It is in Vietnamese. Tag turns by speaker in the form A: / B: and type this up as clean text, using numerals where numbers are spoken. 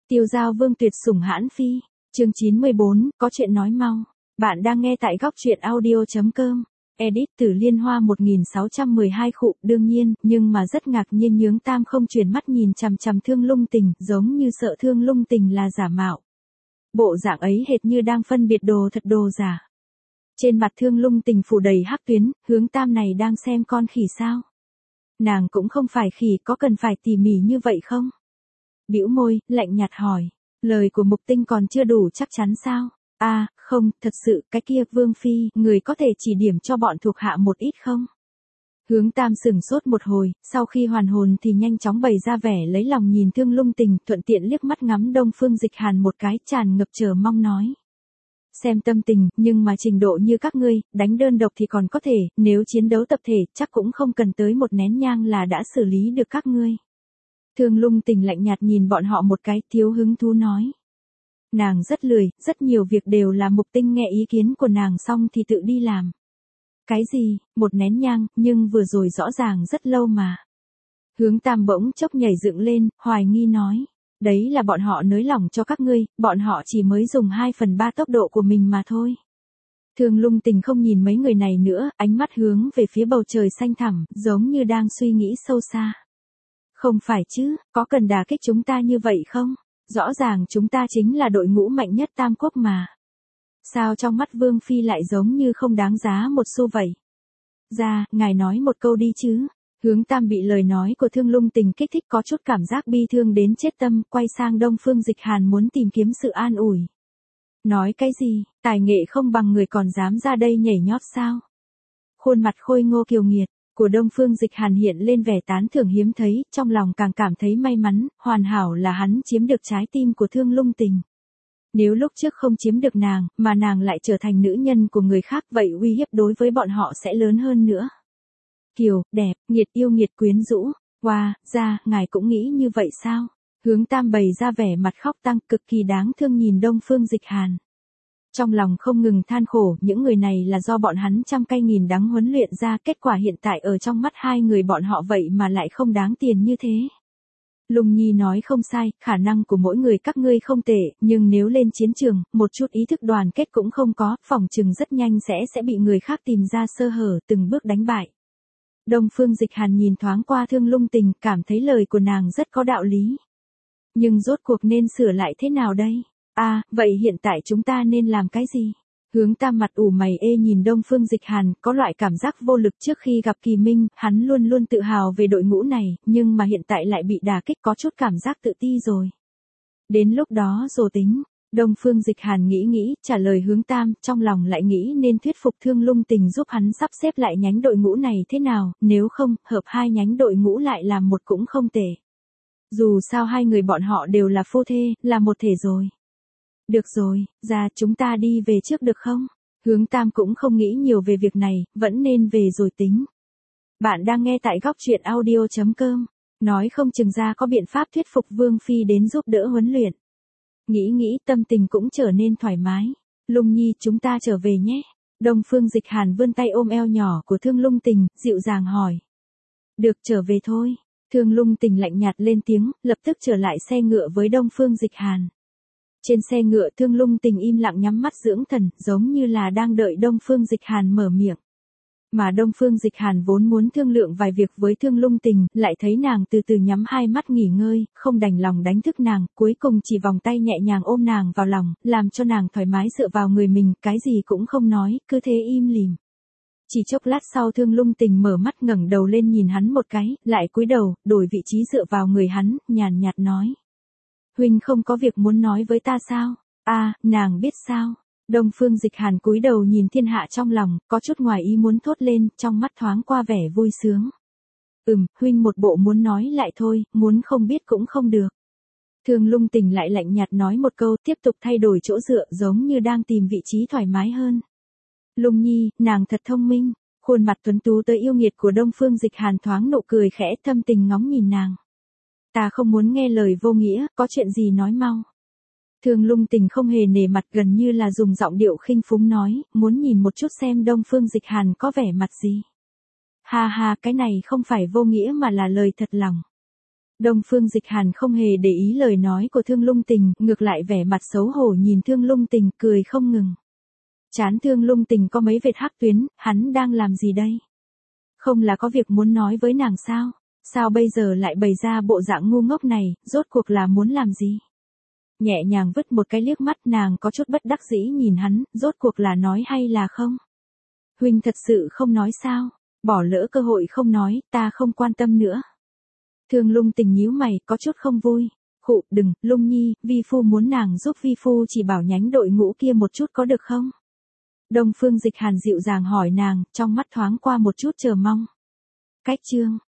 A: Tiêu Giao Vương tuyệt sủng hãn phi. Chương 94, có chuyện nói mau. Bạn đang nghe tại góc truyện audio.com. Edit từ Liên Hoa 1612 khụ, đương nhiên, nhưng mà rất ngạc nhiên Nhướng Tam không chuyển mắt nhìn chằm chằm Thương Lung Tình, giống như sợ Thương Lung Tình là giả mạo. Bộ dạng ấy hệt như đang phân biệt đồ thật đồ giả. Trên mặt Thương Lung Tình phủ đầy hắc tuyến, Hướng Tam này đang xem con khỉ sao? Nàng cũng không phải khỉ, có cần phải tỉ mỉ như vậy không? Bĩu môi, lạnh nhạt hỏi. Lời của Mục Tinh còn chưa đủ chắc chắn sao? À, không, thật sự, cái kia, Vương Phi, người có thể chỉ điểm cho bọn thuộc hạ một ít không? Hướng Tam sửng sốt một hồi, sau khi hoàn hồn thì nhanh chóng bày ra vẻ lấy lòng nhìn Thương Lung Tình, thuận tiện liếc mắt ngắm Đông Phương Dịch Hàn một cái, tràn ngập chờ mong nói. Xem tâm tình, nhưng mà trình độ như các ngươi, đánh đơn độc thì còn có thể, nếu chiến đấu tập thể, chắc cũng không cần tới một nén nhang là đã xử lý được các ngươi. Thương Lung Tình lạnh nhạt nhìn bọn họ một cái, thiếu hứng thú nói. Nàng rất lười, rất nhiều việc đều là Mục Tinh nghe ý kiến của nàng xong thì tự đi làm. Cái gì, một nén nhang, nhưng vừa rồi rõ ràng rất lâu mà. Hướng Tam bỗng chốc nhảy dựng lên, hoài nghi nói. Đấy là bọn họ nới lỏng cho các ngươi, bọn họ chỉ mới dùng 2/3 tốc độ của mình mà thôi. Thương Lung Tình không nhìn mấy người này nữa, ánh mắt hướng về phía bầu trời xanh thẳm, giống như đang suy nghĩ sâu xa. Không phải chứ, có cần đả kích chúng ta như vậy không? Rõ ràng chúng ta chính là đội ngũ mạnh nhất Tam Quốc mà. Sao trong mắt Vương Phi lại giống như không đáng giá một xu vậy? Ra, ngài nói một câu đi chứ. Hướng Tam bị lời nói của Thương Lung Tình kích thích có chút cảm giác bi thương đến chết tâm, quay sang Đông Phương Dịch Hàn muốn tìm kiếm sự an ủi. Nói cái gì, tài nghệ không bằng người còn dám ra đây nhảy nhót sao? Khuôn mặt khôi ngô kiều nghiệt của Đông Phương Dịch Hàn hiện lên vẻ tán thưởng hiếm thấy, trong lòng càng cảm thấy may mắn, hoàn hảo là hắn chiếm được trái tim của Thương Lung Tình. Nếu lúc trước không chiếm được nàng, mà nàng lại trở thành nữ nhân của người khác, vậy uy hiếp đối với bọn họ sẽ lớn hơn nữa. Kiều, đẹp, nghiệt yêu nghiệt quyến rũ. Wow, ra, ngài cũng nghĩ như vậy sao? Hướng Tam bày ra vẻ mặt khóc tăng, cực kỳ đáng thương nhìn Đông Phương Dịch Hàn. Trong lòng không ngừng than khổ, những người này là do bọn hắn trăm cay nghìn đắng huấn luyện ra, kết quả hiện tại ở trong mắt hai người bọn họ vậy mà lại không đáng tiền như thế. Lung Nhi nói không sai, khả năng của mỗi người các ngươi không tệ, nhưng nếu lên chiến trường, một chút ý thức đoàn kết cũng không có, phỏng chừng rất nhanh sẽ bị người khác tìm ra sơ hở, từng bước đánh bại. Đông Phương Dịch Hàn nhìn thoáng qua Thương Lung Tình, cảm thấy lời của nàng rất có đạo lý. Nhưng rốt cuộc nên sửa lại thế nào đây? À, vậy hiện tại chúng ta nên làm cái gì? Hướng Tam mặt ủ mày ê nhìn Đông Phương Dịch Hàn, có loại cảm giác vô lực trước khi gặp Kỳ Minh, hắn luôn luôn tự hào về đội ngũ này, nhưng mà hiện tại lại bị đả kích, có chút cảm giác tự ti rồi. Đến lúc đó rồi tính. Đông Phương Dịch Hàn nghĩ, trả lời Hướng Tam, trong lòng lại nghĩ nên thuyết phục Thương Lung Tình giúp hắn sắp xếp lại nhánh đội ngũ này thế nào, nếu không, hợp hai nhánh đội ngũ lại làm một cũng không tệ. Dù sao hai người bọn họ đều là phu thê, là một thể rồi. Được rồi, ra chúng ta đi về trước được không? Hướng Tam cũng không nghĩ nhiều về việc này, vẫn nên về rồi tính. Bạn đang nghe tại góc truyện audio.com, nói không chừng ra có biện pháp thuyết phục Vương Phi đến giúp đỡ huấn luyện. Nghĩ tâm tình cũng trở nên thoải mái. Lung Nhi chúng ta trở về nhé. Đông Phương Dịch Hàn vươn tay ôm eo nhỏ của Thương Lung Tình, dịu dàng hỏi. Được trở về thôi. Thương Lung Tình lạnh nhạt lên tiếng, lập tức trở lại xe ngựa với Đông Phương Dịch Hàn. Trên xe ngựa Thương Lung Tình im lặng nhắm mắt dưỡng thần, giống như là đang đợi Đông Phương Dịch Hàn mở miệng. Mà Đông Phương Dịch Hàn vốn muốn thương lượng vài việc với Thương Lung Tình, lại thấy nàng từ từ nhắm hai mắt nghỉ ngơi, không đành lòng đánh thức nàng, cuối cùng chỉ vòng tay nhẹ nhàng ôm nàng vào lòng, làm cho nàng thoải mái dựa vào người mình, cái gì cũng không nói, cứ thế im lìm. Chỉ chốc lát sau Thương Lung Tình mở mắt ngẩng đầu lên nhìn hắn một cái, lại cúi đầu, đổi vị trí dựa vào người hắn, nhàn nhạt nói. Huynh không có việc muốn nói với ta sao? À, nàng biết sao? Đông Phương Dịch Hàn cúi đầu nhìn thiên hạ trong lòng, có chút ngoài ý muốn thốt lên, trong mắt thoáng qua vẻ vui sướng. Huynh một bộ muốn nói lại thôi, muốn không biết cũng không được. Thương Lung Tình lại lạnh nhạt nói một câu, tiếp tục thay đổi chỗ dựa, giống như đang tìm vị trí thoải mái hơn. Lung Nhi, nàng thật thông minh. Khuôn mặt tuấn tú tới yêu nghiệt của Đông Phương Dịch Hàn thoáng nụ cười khẽ, thâm tình ngóng nhìn nàng. Ta không muốn nghe lời vô nghĩa, có chuyện gì nói mau. Thương Lung Tình không hề nể mặt, gần như là dùng giọng điệu khinh phúng nói, muốn nhìn một chút xem Đông Phương Dịch Hàn có vẻ mặt gì. Ha ha, cái này không phải vô nghĩa mà là lời thật lòng. Đông Phương Dịch Hàn không hề để ý lời nói của Thương Lung Tình, ngược lại vẻ mặt xấu hổ nhìn Thương Lung Tình, cười không ngừng. Trán Thương Lung Tình có mấy vệt hắc tuyến, hắn đang làm gì đây? Không là có việc muốn nói với nàng sao? Sao bây giờ lại bày ra bộ dạng ngu ngốc này, rốt cuộc là muốn làm gì? Nhẹ nhàng vứt một cái liếc mắt, nàng có chút bất đắc dĩ nhìn hắn, rốt cuộc là nói hay là không? Huynh thật sự không nói sao? Bỏ lỡ cơ hội không nói, ta không quan tâm nữa. Thương Lung Tình nhíu mày, có chút không vui. Khụ, đừng, Lung Nhi, vi phu muốn nàng giúp vi phu chỉ bảo nhánh đội ngũ kia một chút có được không? Đông Phương Dịch Hàn dịu dàng hỏi nàng, trong mắt thoáng qua một chút chờ mong. Cách chương